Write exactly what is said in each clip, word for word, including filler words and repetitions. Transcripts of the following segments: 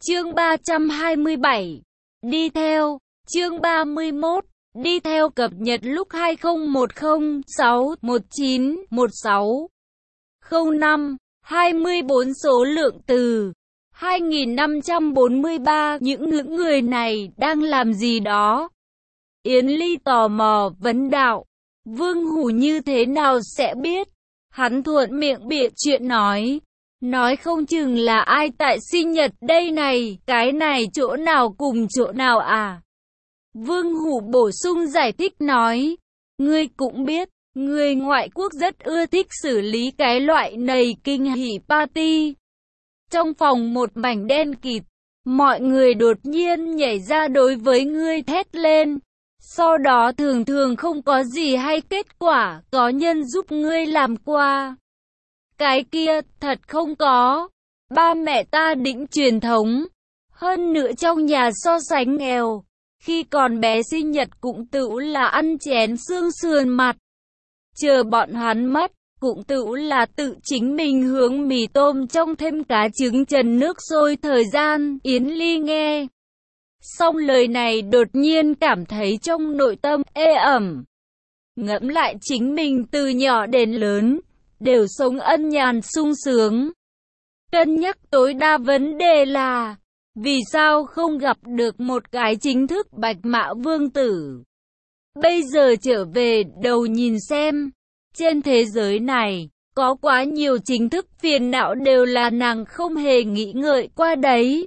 Chương ba trăm hai mươi bảy. Đi theo. Chương ba mươi mốt. Đi theo cập nhật lúc hai không một không sáu một chín một sáu không năm hai mươi bốn số lượng từ hai nghìn năm trăm bốn mươi ba. Những những người này đang làm gì đó? Yến Ly tò mò vấn đạo. Vương Hủ như thế nào sẽ biết? Hắn thuận miệng bịa chuyện nói. Nói không chừng là ai tại sinh nhật đây này, cái này chỗ nào cùng chỗ nào à? Vương Hủ bổ sung giải thích nói. Ngươi cũng biết, người ngoại quốc rất ưa thích xử lý cái loại này kinh hỉ party. Trong phòng một mảnh đen kịt, mọi người đột nhiên nhảy ra đối với ngươi thét lên. Sau đó thường thường không có gì hay kết quả, có nhân giúp ngươi làm qua. Cái kia, thật không có. Ba mẹ ta đĩnh truyền thống. Hơn nữa trong nhà so sánh nghèo. Khi còn bé sinh nhật cũng tự là ăn chén xương sườn mặt. Chờ bọn hắn mất, cũng tự là tự chính mình hướng mì tôm trong thêm cá trứng trần nước sôi thời gian. Yến Ly nghe xong lời này đột nhiên cảm thấy trong nội tâm ê ẩm. Ngẫm lại chính mình từ nhỏ đến lớn, đều sống ân nhàn sung sướng. Cân nhắc tối đa vấn đề là, vì sao không gặp được một cái chính thức Bạch Mã Vương tử? Bây giờ trở về đầu nhìn xem, trên thế giới này, có quá nhiều chính thức phiền não đều là nàng không hề nghĩ ngợi qua đấy.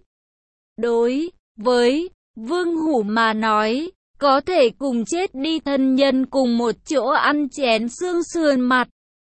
Đối với Vương Hủ mà nói, có thể cùng chết đi thân nhân cùng một chỗ ăn chén xương sườn mặt,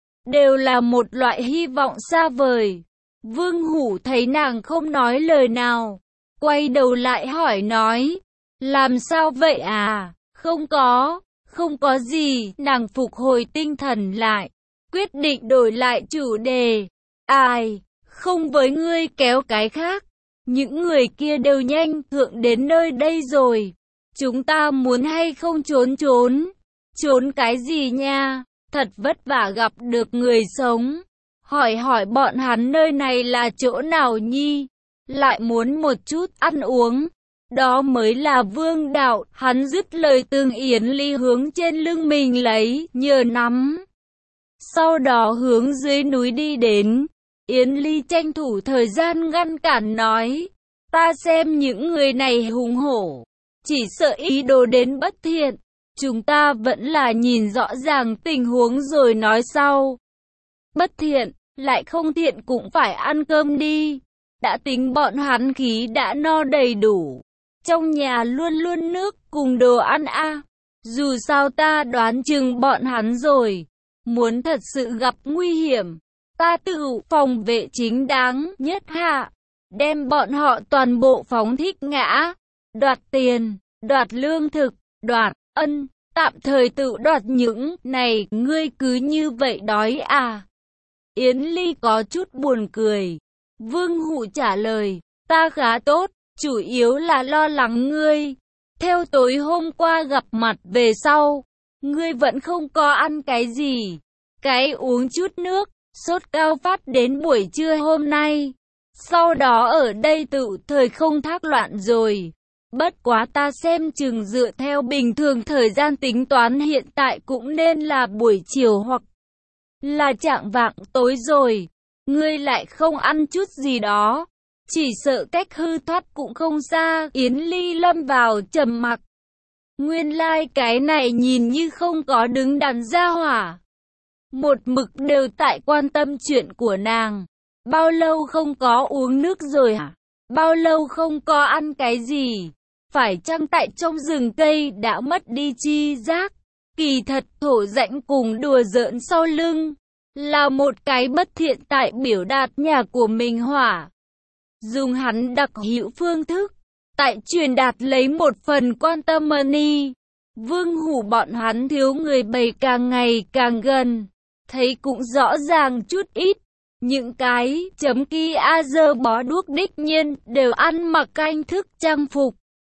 đều là một loại hy vọng xa vời. Vương Hủ thấy nàng không nói lời nào, quay đầu lại hỏi nói, làm sao vậy à? Không có, không có gì. Nàng phục hồi tinh thần lại, quyết định đổi lại chủ đề. Ai, không với ngươi kéo cái khác. Những người kia đều nhanh thượng đến nơi đây rồi. Chúng ta muốn hay không trốn trốn? Trốn cái gì nha? Thật vất vả gặp được người sống. Hỏi hỏi bọn hắn nơi này là chỗ nào nhi? Lại muốn một chút ăn uống. Đó mới là vương đạo. Hắn dứt lời tương Yến Ly hướng trên lưng mình lấy, nhờ nắm. Sau đó hướng dưới núi đi đến. Yến Ly tranh thủ thời gian ngăn cản nói. Ta xem những người này hùng hổ. Chỉ sợ ý đồ đến bất thiện. Chúng ta vẫn là nhìn rõ ràng tình huống rồi nói sau. Bất thiện, lại không thiện cũng phải ăn cơm đi. Đã tính bọn hắn khí đã no đầy đủ. Trong nhà luôn luôn nước cùng đồ ăn a. À. Dù sao ta đoán chừng bọn hắn rồi. Muốn thật sự gặp nguy hiểm, ta tự phòng vệ chính đáng nhất hạ. Đem bọn họ toàn bộ phóng thích ngã. Đoạt tiền, đoạt lương thực, đoạt ân. Tạm thời tự đoạt những này, ngươi cứ như vậy đói à? Yến Ly có chút buồn cười. Vương Hủ trả lời, ta khá tốt, chủ yếu là lo lắng ngươi. Theo tối hôm qua gặp mặt về sau, ngươi vẫn không có ăn cái gì. Cái uống chút nước, sốt cao phát đến buổi trưa hôm nay. Sau đó ở đây tự thời không thác loạn rồi. Bất quá ta xem chừng dựa theo bình thường thời gian tính toán hiện tại cũng nên là buổi chiều hoặc là chạng vạng tối rồi. Ngươi lại không ăn chút gì đó. Chỉ sợ cách hư thoát cũng không xa. Yến Ly lâm vào trầm mặc. Nguyên lai like cái này nhìn như không có đứng đắn ra hỏa. Một mực đều tại quan tâm chuyện của nàng. Bao lâu không có uống nước rồi hả? Bao lâu không có ăn cái gì? Phải chăng tại trong rừng cây đã mất đi chi giác? Kỳ thật thổ rãnh cùng đùa giỡn sau lưng là một cái bất thiện tại biểu đạt nhà của mình hỏa. Dùng hắn đặc hữu phương thức tại truyền đạt lấy một phần quan tâm money. Vương Hủ bọn hắn thiếu người bầy càng ngày càng gần. Thấy cũng rõ ràng chút ít. Những cái chấm ki a dơ bó đuốc đích nhiên đều ăn mặc canh thức trang phục.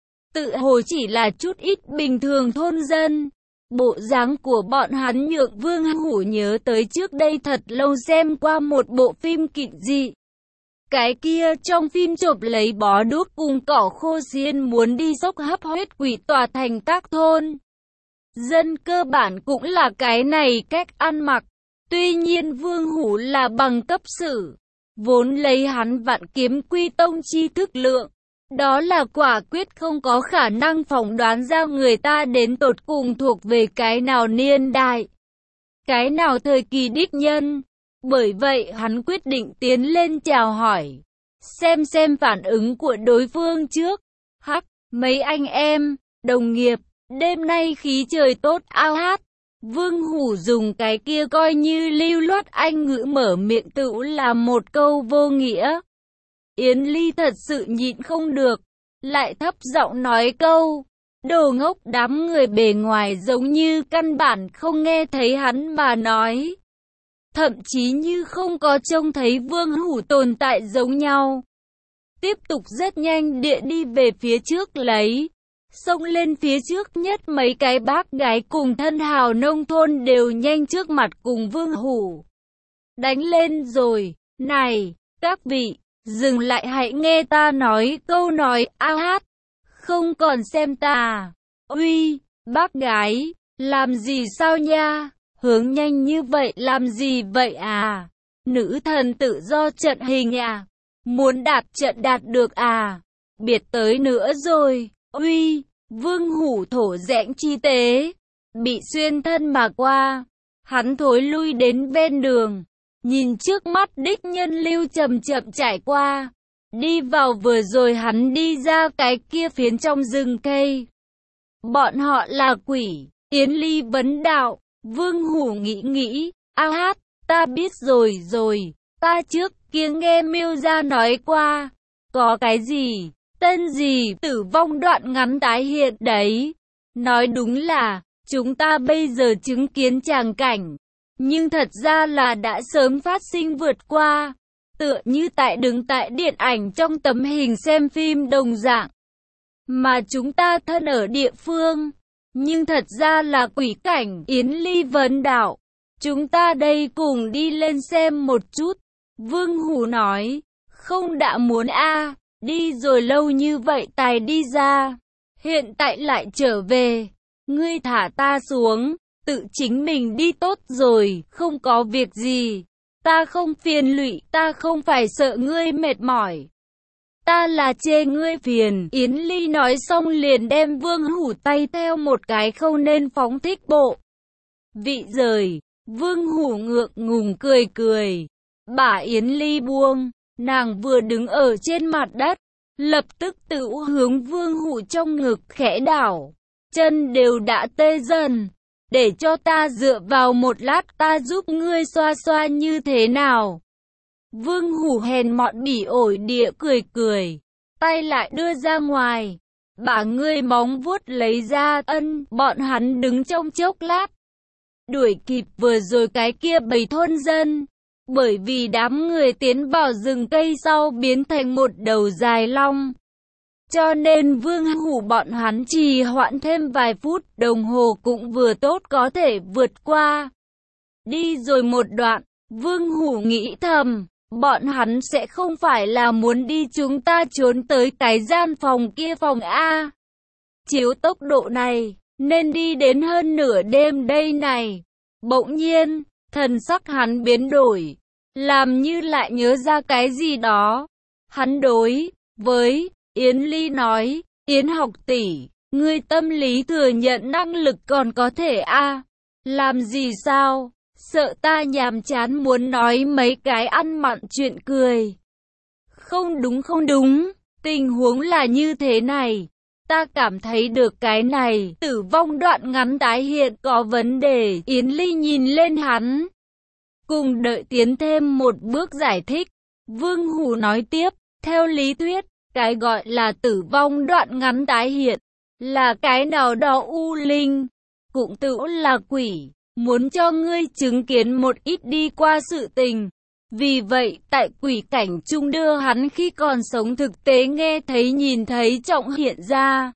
Tự hồ chỉ là chút ít bình thường thôn dân. Bộ dáng của bọn hắn nhượng Vương Hủ nhớ tới trước đây thật lâu xem qua một bộ phim kịch dị. Cái kia trong phim chộp lấy bó đuốc cùng cỏ khô xiên muốn đi xốc hấp huyết quỷ tòa thành các thôn dân cơ bản cũng là cái này cách ăn mặc. Tuy nhiên Vương Hủ là bằng cấp sử, vốn lấy hắn vạn kiếm quy tông chi thức lượng, đó là quả quyết không có khả năng phỏng đoán ra người ta đến tột cùng thuộc về cái nào niên đại, cái nào thời kỳ đích nhân. Bởi vậy hắn quyết định tiến lên chào hỏi, xem xem phản ứng của đối phương trước. Hắc, mấy anh em, đồng nghiệp, đêm nay khí trời tốt ao hát. Vương Hủ dùng cái kia coi như lưu loát Anh ngữ mở miệng tự là một câu vô nghĩa. Yến Ly thật sự nhịn không được, lại thấp giọng nói câu, đồ ngốc. Đám người bề ngoài giống như căn bản không nghe thấy hắn mà nói, thậm chí như không có trông thấy Vương Hủ tồn tại giống nhau. Tiếp tục rất nhanh địa đi về phía trước lấy. Xông lên phía trước nhất mấy cái bác gái cùng thân hào nông thôn đều nhanh trước mặt cùng Vương Hủ đánh lên rồi. Này, các vị, dừng lại hãy nghe ta nói câu nói a hát, không còn xem ta. Uy, bác gái, làm gì sao nha, hướng nhanh như vậy làm gì vậy à? Nữ thần tự do trận hình à? Muốn đạt trận đạt được à? Biệt tới nữa rồi. Uy, Vương Hủ thổ rẽnh chi tế, bị xuyên thân mà qua. Hắn thối lui đến ven đường, nhìn trước mắt đích nhân lưu chậm chậm trải qua. Đi vào vừa rồi hắn đi ra cái kia phiến trong rừng cây. Bọn họ là quỷ. Yến Ly vấn đạo. Vương Hủ nghĩ nghĩ, a hát, ta biết rồi rồi, ta trước kia nghe Miêu gia nói qua, có cái gì, tên gì, tử vong đoạn ngắn tái hiện đấy. Nói đúng là, chúng ta bây giờ chứng kiến tràng cảnh, nhưng thật ra là đã sớm phát sinh vượt qua, tựa như tại đứng tại điện ảnh trong tấm hình xem phim đồng dạng. Mà chúng ta thân ở địa phương, nhưng thật ra là quỷ cảnh. Yến Ly vấn đạo, chúng ta đây cùng đi lên xem một chút. Vương Hủ nói, không đã muốn a à, đi rồi lâu như vậy tài đi ra, hiện tại lại trở về, ngươi thả ta xuống, tự chính mình đi tốt rồi, không có việc gì, ta không phiền lụy, ta không phải sợ ngươi mệt mỏi, ta là chê ngươi phiền. Yến Ly nói xong liền đem Vương Hủ tay theo một cái không nên phóng thích bộ vị rời. Vương Hủ ngượng ngùng cười cười, bả Yến Ly buông, nàng vừa đứng ở trên mặt đất, lập tức tự hướng Vương Hủ trong ngực khẽ đảo, chân đều đã tê dần, để cho ta dựa vào một lát, ta giúp ngươi xoa xoa như thế nào? Vương Hủ hèn mọn bỉ ổi địa cười cười, tay lại đưa ra ngoài, bả ngươi móng vuốt lấy ra. Ân, bọn hắn đứng trong chốc lát, đuổi kịp vừa rồi cái kia bầy thôn dân, bởi vì đám người tiến vào rừng cây sau biến thành một đầu dài long, cho nên Vương Hủ bọn hắn trì hoãn thêm vài phút đồng hồ cũng vừa tốt có thể vượt qua. Đi rồi một đoạn, Vương Hủ nghĩ thầm, bọn hắn sẽ không phải là muốn đi chúng ta trốn tới cái gian phòng kia phòng A. Chiếu tốc độ này, nên đi đến hơn nửa đêm đây này. Bỗng nhiên, thần sắc hắn biến đổi, làm như lại nhớ ra cái gì đó. Hắn đối với Yến Ly nói, Yến học tỷ, ngươi tâm lý thừa nhận năng lực còn có thể a? Làm gì sao? Sợ ta nhàm chán muốn nói mấy cái ăn mặn chuyện cười. Không đúng không đúng, tình huống là như thế này. Ta cảm thấy được cái này, tử vong đoạn ngắn tái hiện có vấn đề. Yến Ly nhìn lên hắn, cùng đợi tiến thêm một bước giải thích. Vương Hủ nói tiếp, theo lý thuyết, cái gọi là tử vong đoạn ngắn tái hiện, là cái nào đó u linh, cũng tự là quỷ, muốn cho ngươi chứng kiến một ít đi qua sự tình. Vì vậy, tại quỷ cảnh chung đưa hắn khi còn sống thực tế nghe thấy nhìn thấy trọng hiện ra.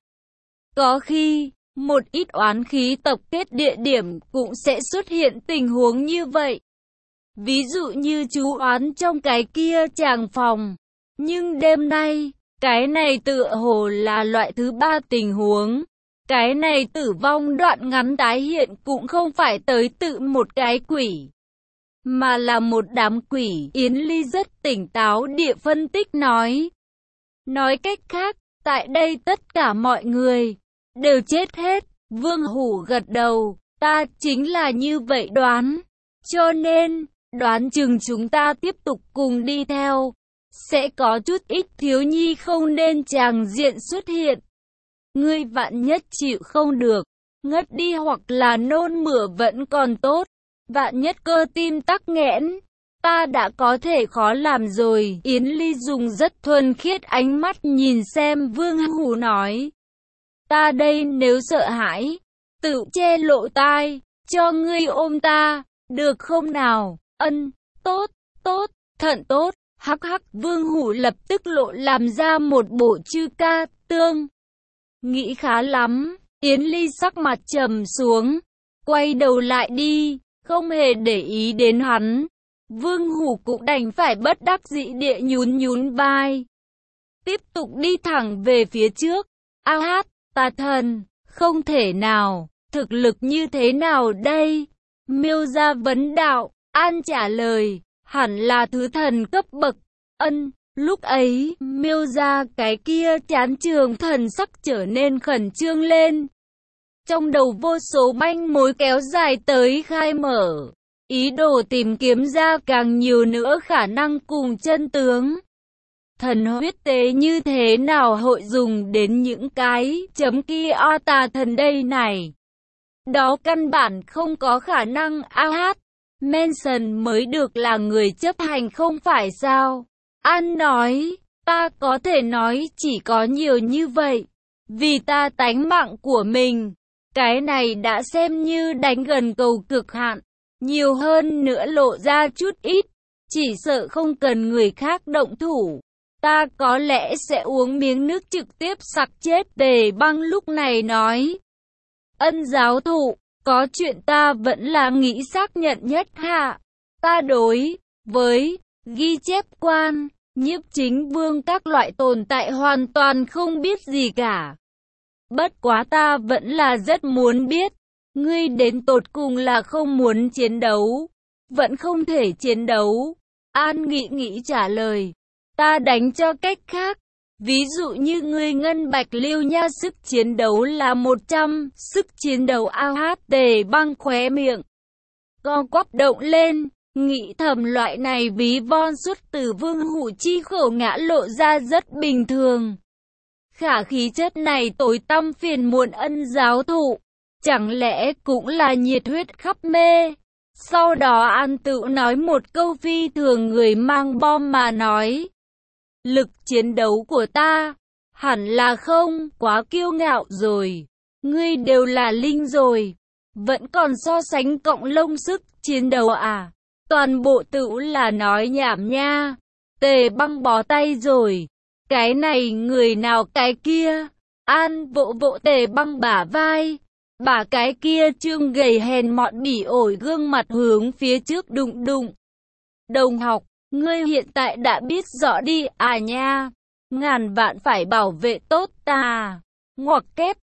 Có khi, một ít oán khí tập kết địa điểm cũng sẽ xuất hiện tình huống như vậy. Ví dụ như chú oán trong cái kia tràng phòng, Nhưng đêm nay, cái này tựa hồ là loại thứ ba tình huống. Cái này tử vong đoạn ngắn tái hiện cũng không phải tới tự một cái quỷ, mà là một đám quỷ. Yến Ly rất tỉnh táo địa phân tích nói. Nói cách khác, tại đây tất cả mọi người đều chết hết. Vương Hủ gật đầu, ta chính là như vậy đoán. Cho nên, đoán chừng chúng ta tiếp tục cùng đi theo, sẽ có chút ít thiếu nhi không nên tràng diện xuất hiện. Ngươi vạn nhất chịu không được, ngất đi hoặc là nôn mửa vẫn còn tốt. Vạn nhất cơ tim tắc nghẽn, ta đã có thể khó làm rồi. Yến Ly dùng rất thuần khiết ánh mắt nhìn xem Vương Hủ nói. Ta đây nếu sợ hãi, tự che lộ tai, cho ngươi ôm ta, được không nào? Ân, tốt, tốt, thận tốt. Hắc hắc, Vương Hủ lập tức lộ làm ra một bộ chư ca tương. Nghĩ khá lắm. Yến Ly sắc mặt trầm xuống, quay đầu lại đi, không hề để ý đến hắn. Vương Hủ cũng đành phải bất đắc dĩ địa nhún nhún vai, tiếp tục đi thẳng về phía trước. A hát, tà thần, không thể nào, thực lực như thế nào đây? Miêu gia vấn đạo. An trả lời, hẳn là thứ thần cấp bậc. Ân. Lúc ấy, Miêu gia cái kia chán trường thần sắc trở nên khẩn trương lên. Trong đầu vô số manh mối kéo dài tới khai mở, ý đồ tìm kiếm ra càng nhiều nữa khả năng cùng chân tướng. Thần huyết tế như thế nào hội dùng đến những cái chấm kia o tà thần đây này? Đó căn bản không có khả năng. A hát, Manson mới được là người chấp hành không phải sao? An nói, ta có thể nói chỉ có nhiều như vậy, vì ta tánh mạng của mình, cái này đã xem như đánh gần cầu cực hạn, nhiều hơn nữa lộ ra chút ít, chỉ sợ không cần người khác động thủ, ta có lẽ sẽ uống miếng nước trực tiếp sặc chết. Tề Băng lúc này nói, Ân giáo thụ, có chuyện ta vẫn là nghĩ xác nhận nhất hạ, ta đối với ghi chép quan, nhiếp chính vương các loại tồn tại hoàn toàn không biết gì cả. Bất quá ta vẫn là rất muốn biết, ngươi đến tột cùng là không muốn chiến đấu, vẫn không thể chiến đấu. An nghĩ nghĩ trả lời, ta đánh cho cách khác, ví dụ như ngươi ngân bạch lưu nha sức chiến đấu là một trăm, sức chiến đấu A hát. Tề Băng khóe miệng co quắp động lên, nghĩ thầm loại này ví von xuất từ Vương Hủ chi khẩu ngã lộ ra rất bình thường. Khả khí chất này tối tăm phiền muộn Ân giáo thụ, chẳng lẽ cũng là nhiệt huyết khắp mê? Sau đó An tự nói một câu phi thường người mang bom mà nói. Lực chiến đấu của ta, hẳn là không, quá kiêu ngạo rồi. Ngươi đều là linh rồi, vẫn còn so sánh cộng lông sức chiến đấu à? Toàn bộ tự là nói nhảm nha. Tề Băng bó tay rồi. Cái này người nào cái kia? An vỗ vỗ Tề Băng bả vai. Bả cái kia trương gầy hèn mọn bỉ ổi gương mặt hướng phía trước đụng đụng. Đồng học, ngươi hiện tại đã biết rõ đi à nha. Ngàn vạn phải bảo vệ tốt ta. Ngoặc kép,